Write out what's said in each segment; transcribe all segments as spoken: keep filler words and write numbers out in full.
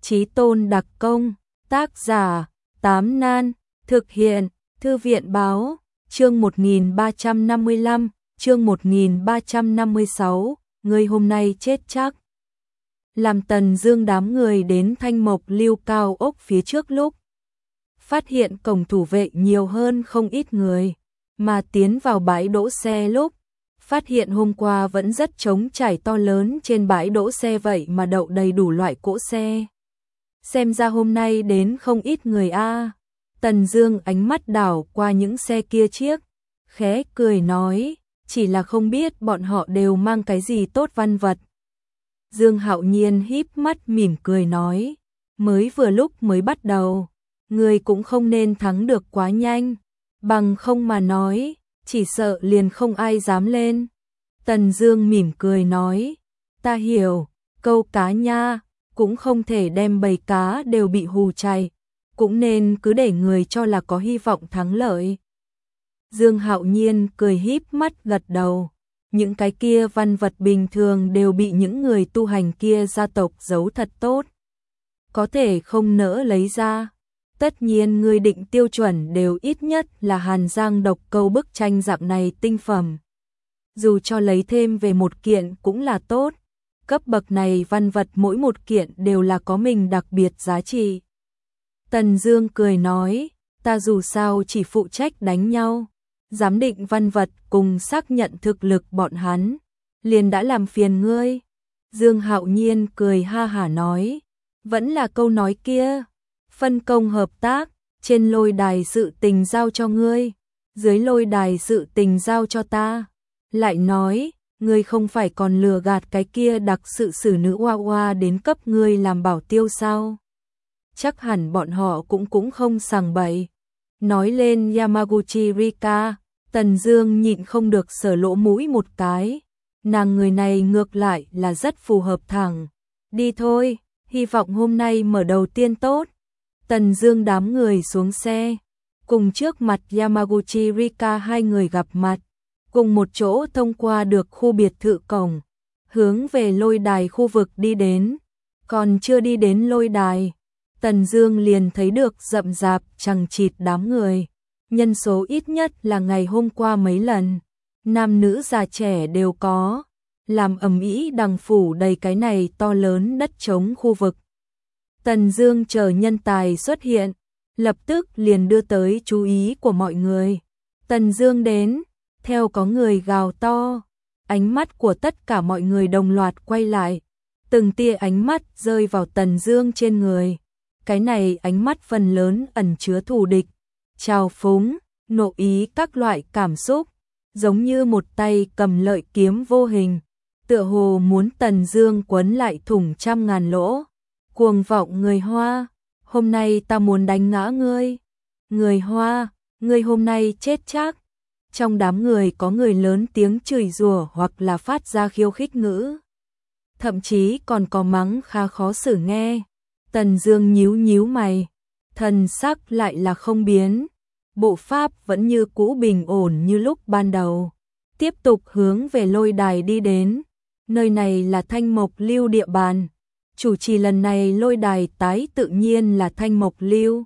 Chí tôn đặc công, tác giả, Tám Nan, thực hiện, Thư viện báo, chương một nghìn ba trăm năm mươi lăm, chương một nghìn ba trăm năm mươi sáu, ngươi hôm nay chết chắc. Làm Tần Dương đám người đến Thanh Mộc Lưu cao ốc phía trước lúc phát hiện cổng thủ vệ nhiều hơn không ít người, mà tiến vào bãi đỗ xe lúc phát hiện hôm qua vẫn rất trống trải to lớn trên bãi đỗ xe vậy mà đậu đầy đủ loại cỗ xe. Xem ra hôm nay đến không ít người a. Tần Dương ánh mắt đảo qua những xe kia chiếc, khẽ cười nói, chỉ là không biết bọn họ đều mang cái gì tốt văn vật. Dương Hạo Nhiên híp mắt mỉm cười nói, mới vừa lúc mới bắt đầu, người cũng không nên thắng được quá nhanh, bằng không mà nói, chỉ sợ liền không ai dám lên. Tần Dương mỉm cười nói, ta hiểu, câu cá nha, cũng không thể đem bầy cá đều bị hù chạy, cũng nên cứ để người cho là có hy vọng thắng lợi. Dương Hạo Nhiên cười híp mắt gật đầu, những cái kia văn vật bình thường đều bị những người tu hành kia gia tộc giấu thật tốt, có thể không nỡ lấy ra. Tất nhiên người định tiêu chuẩn đều ít nhất là Hàn Giang độc câu bức tranh dạng này tinh phẩm. Dù cho lấy thêm về một kiện cũng là tốt, cấp bậc này văn vật mỗi một kiện đều là có mình đặc biệt giá trị. Tần Dương cười nói, ta dù sao chỉ phụ trách đánh nhau, giám định văn vật cùng xác nhận thực lực bọn hắn, liền đã làm phiền ngươi. Dương Hạo Nhiên cười ha hả nói, vẫn là câu nói kia, phân công hợp tác, trên lôi đài sự tình giao cho ngươi, dưới lôi đài sự tình giao cho ta. Lại nói, ngươi không phải còn lừa gạt cái kia đặc sự xử nữ Hoa Hoa đến cấp ngươi làm bảo tiêu sao? Chắc hẳn bọn họ cũng cũng không sằng bậy. Nói lên Yamaguchi Rika, Tần Dương nhịn không được sờ lỗ mũi một cái. Nàng người này ngược lại là rất phù hợp thẳng. Đi thôi, hy vọng hôm nay mở đầu tiên tốt. Tần Dương đám người xuống xe, cùng trước mặt Yamaguchi Rika hai người gặp mặt, cùng một chỗ thông qua được khu biệt thự cổng, hướng về lôi đài khu vực đi đến. Còn chưa đi đến lôi đài, Tần Dương liền thấy được rậm rạp chằng chịt đám người, nhân số ít nhất là ngày hôm qua mấy lần, nam nữ già trẻ đều có, làm ầm ĩ đằng phủ đầy cái này to lớn đất trống khu vực. Tần Dương chờ nhân tài xuất hiện, lập tức liền đưa tới chú ý của mọi người. Tần Dương đến, theo có người gào to, ánh mắt của tất cả mọi người đồng loạt quay lại, từng tia ánh mắt rơi vào Tần Dương trên người. Cái này ánh mắt phần lớn ẩn chứa thù địch, trào phúng, nộ ý các loại cảm xúc, giống như một tay cầm lợi kiếm vô hình, tựa hồ muốn Tần Dương quấn lại thủng trăm ngàn lỗ. Cuồng vọng người Hoa, hôm nay ta muốn đánh ngã ngươi. Người Hoa, ngươi hôm nay chết chắc. Trong đám người có người lớn tiếng chửi rủa hoặc là phát ra khiêu khích ngữ, thậm chí còn có mắng khá khó xử nghe. Tần Dương nhíu nhíu mày, thần sắc lại là không biến, bộ pháp vẫn như cũ bình ổn như lúc ban đầu, tiếp tục hướng về lôi đài đi đến. Nơi này là Thanh Mộc Lưu địa bàn, chủ trì lần này lôi đài tái tự nhiên là Thanh Mộc Lưu.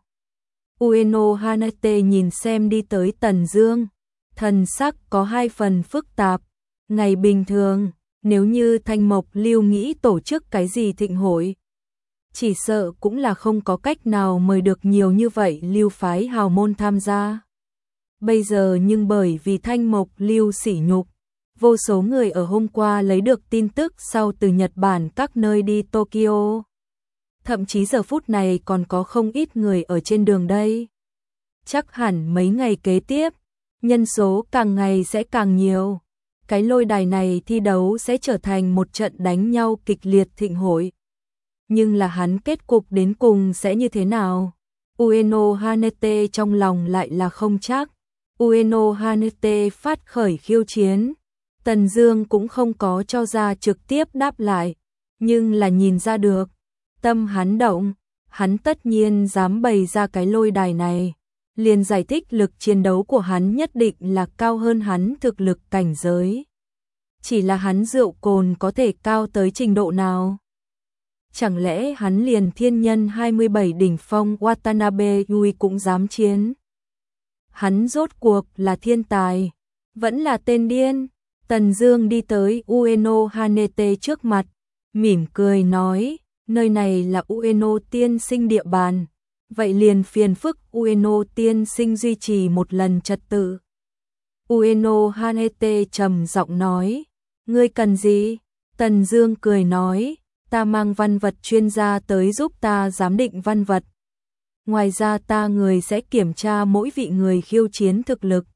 Ueno Hanate nhìn xem đi tới Tần Dương, thần sắc có hai phần phức tạp. Ngày bình thường, nếu như Thanh Mộc Lưu nghĩ tổ chức cái gì thịnh hội, chỉ sợ cũng là không có cách nào mời được nhiều như vậy lưu phái hào môn tham gia. Bây giờ nhưng bởi vì Thanh Mộc Lưu sỉ nhục, vô số người ở hôm qua lấy được tin tức sau từ Nhật Bản các nơi đi Tokyo. Thậm chí giờ phút này còn có không ít người ở trên đường đây. Chắc hẳn mấy ngày kế tiếp, nhân số càng ngày sẽ càng nhiều. Cái lôi đài này thi đấu sẽ trở thành một trận đánh nhau kịch liệt thịnh hội. Nhưng là hắn kết cục đến cùng sẽ như thế nào? Ueno Hanete trong lòng lại là không chắc. Ueno Hanete phát khởi khiêu chiến. Tần Dương cũng không có cho ra trực tiếp đáp lại, nhưng là nhìn ra được, tâm hắn động, hắn tất nhiên dám bày ra cái lôi đài này, liền giải thích lực chiến đấu của hắn nhất định là cao hơn hắn thực lực cảnh giới. Chỉ là hắn rượu cồn có thể cao tới trình độ nào? Chẳng lẽ hắn liền thiên nhân hai mươi bảy đỉnh phong Watanabe Yui cũng dám chiến? Hắn rốt cuộc là thiên tài, vẫn là tên điên? Tần Dương đi tới Ueno Hanete trước mặt, mỉm cười nói, nơi này là Ueno tiên sinh địa bàn, vậy liền phiền phức Ueno tiên sinh duy trì một lần trật tự. Ueno Hanete trầm giọng nói, ngươi cần gì? Tần Dương cười nói, ta mang văn vật chuyên gia tới giúp ta giám định văn vật. Ngoài ra ta người sẽ kiểm tra mỗi vị người khiêu chiến thực lực.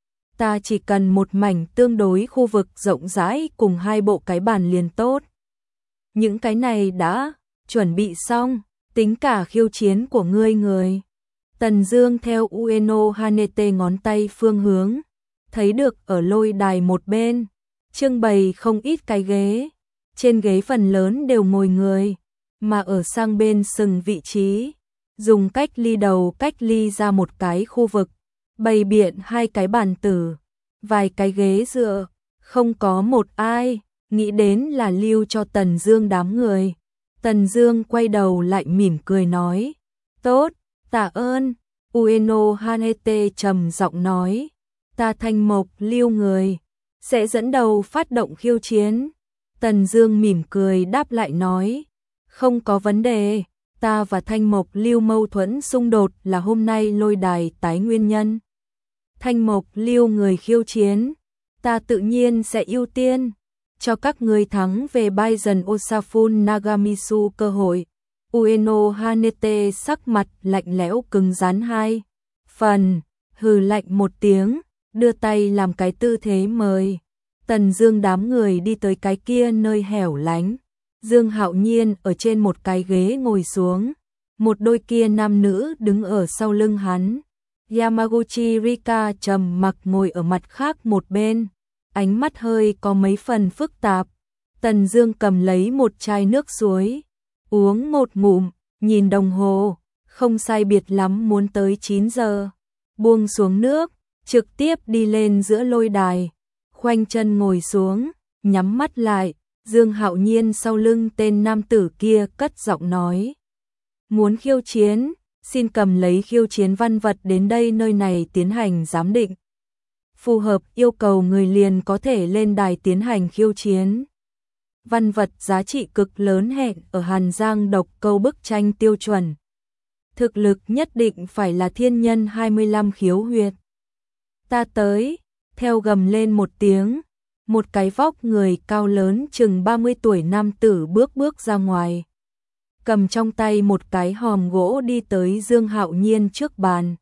Ta chỉ cần một mảnh tương đối khu vực rộng rãi cùng hai bộ cái bàn liền tốt. Những cái này đã chuẩn bị xong, tính cả khiêu chiến của ngươi người. Tần Dương theo Ueno Hanete ngón tay phương hướng, thấy được ở lôi đài một bên, trưng bày không ít cái ghế. Trên ghế phần lớn đều ngồi người, mà ở sang bên sừng vị trí, dùng cách ly đầu cách ly ra một cái khu vực, bày biện hai cái bàn tử, vài cái ghế dựa, không có một ai, nghĩ đến là lưu cho Tần Dương đám người. Tần Dương quay đầu lại mỉm cười nói, tốt, tạ ơn. Ueno Hanete trầm giọng nói, ta Thanh Mộc lưu người, sẽ dẫn đầu phát động khiêu chiến. Tần Dương mỉm cười đáp lại nói, không có vấn đề, ta và Thanh Mộc lưu mâu thuẫn xung đột là hôm nay lôi đài tái nguyên nhân. Thanh Mộc lưu người khiêu chiến, ta tự nhiên sẽ ưu tiên cho các người thắng về Baizen Osafun Nagamitsu cơ hội. Ueno Hanete sắc mặt lạnh lẽo cứng rắn hai phần, hừ lạnh một tiếng, đưa tay làm cái tư thế mời. Tần Dương đám người đi tới cái kia nơi hẻo lánh. Dương Hạo Nhiên ở trên một cái ghế ngồi xuống, một đôi kia nam nữ đứng ở sau lưng hắn. Yamaguchi Rika trầm mặc ngồi ở mặt khác một bên, ánh mắt hơi có mấy phần phức tạp. Tần Dương cầm lấy một chai nước suối, uống một ngụm, nhìn đồng hồ, không sai biệt lắm muốn tới chín giờ, buông xuống nước, trực tiếp đi lên giữa lôi đài, khoanh chân ngồi xuống, nhắm mắt lại. Dương Hạo Nhiên sau lưng tên nam tử kia cất giọng nói, muốn khiêu chiến, xin cầm lấy khiêu chiến văn vật đến đây nơi này tiến hành giám định. Phù hợp yêu cầu người liền có thể lên đài tiến hành khiêu chiến. Văn vật giá trị cực lớn hẹn ở Hàn Giang độc câu bức tranh tiêu chuẩn. Thực lực nhất định phải là thiên nhân hai mươi lăm khiếu huyệt. Ta tới, theo gầm lên một tiếng, một cái vóc người cao lớn chừng ba mươi tuổi nam tử bước bước ra ngoài, cầm trong tay một cái hòm gỗ đi tới Dương Hạo Nhiên trước bàn,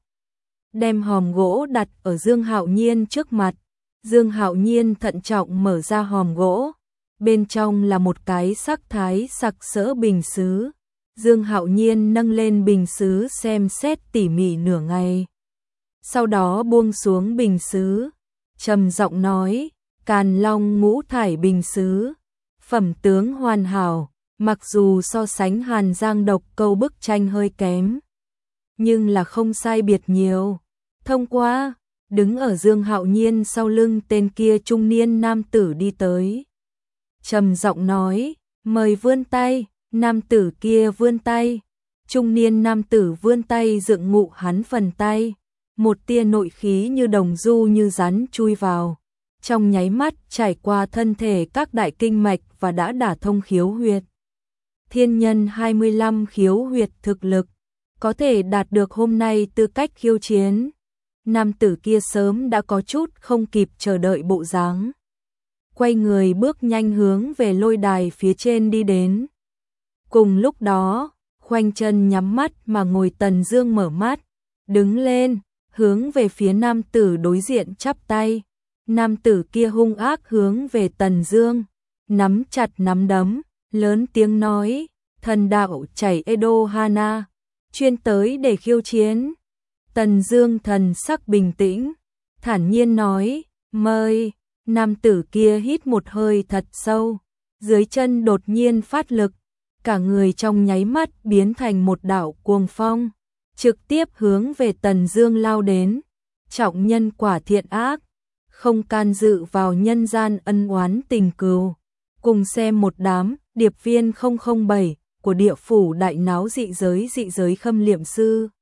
đem hòm gỗ đặt ở Dương Hạo Nhiên trước mặt. Dương Hạo Nhiên thận trọng mở ra hòm gỗ, bên trong là một cái sắc thái sặc sỡ bình sứ. Dương Hạo Nhiên nâng lên bình sứ xem xét tỉ mỉ nửa ngày, sau đó buông xuống bình sứ, trầm giọng nói, Càn Long ngũ thải bình sứ, phẩm tướng hoàn hảo, mặc dù so sánh Hàn Giang độc câu bức tranh hơi kém, nhưng là không sai biệt nhiều. Thông qua, đứng ở Dương Hạo Nhiên sau lưng tên kia trung niên nam tử đi tới, trầm giọng nói, mời vươn tay. Nam tử kia vươn tay, trung niên nam tử vươn tay dựng ngụ hắn phần tay, một tia nội khí như đồng du như rắn chui vào, trong nháy mắt trải qua thân thể các đại kinh mạch và đã đả thông khiếu huyệt. Thiên nhân hai mươi lăm khiếu huyệt thực lực, có thể đạt được hôm nay tư cách khiêu chiến. Nam tử kia sớm đã có chút không kịp chờ đợi bộ dáng, quay người bước nhanh hướng về lôi đài phía trên đi đến. Cùng lúc đó, khoanh chân nhắm mắt mà ngồi Tần Dương mở mắt, đứng lên, hướng về phía nam tử đối diện chắp tay. Nam tử kia hung ác hướng về Tần Dương, nắm chặt nắm đấm, lớn tiếng nói, thần đạo chảy Edo Hana, chuyên tới để khiêu chiến. Tần Dương thần sắc bình tĩnh, thản nhiên nói, mời. Nam tử kia hít một hơi thật sâu, dưới chân đột nhiên phát lực, cả người trong nháy mắt biến thành một đạo cuồng phong, trực tiếp hướng về Tần Dương lao đến. Trọng nhân quả thiện ác, không can dự vào nhân gian ân oán tình cừu. Cùng xem một đám điệp viên không không bảy của địa phủ đại náo dị giới dị giới khâm liệm sư.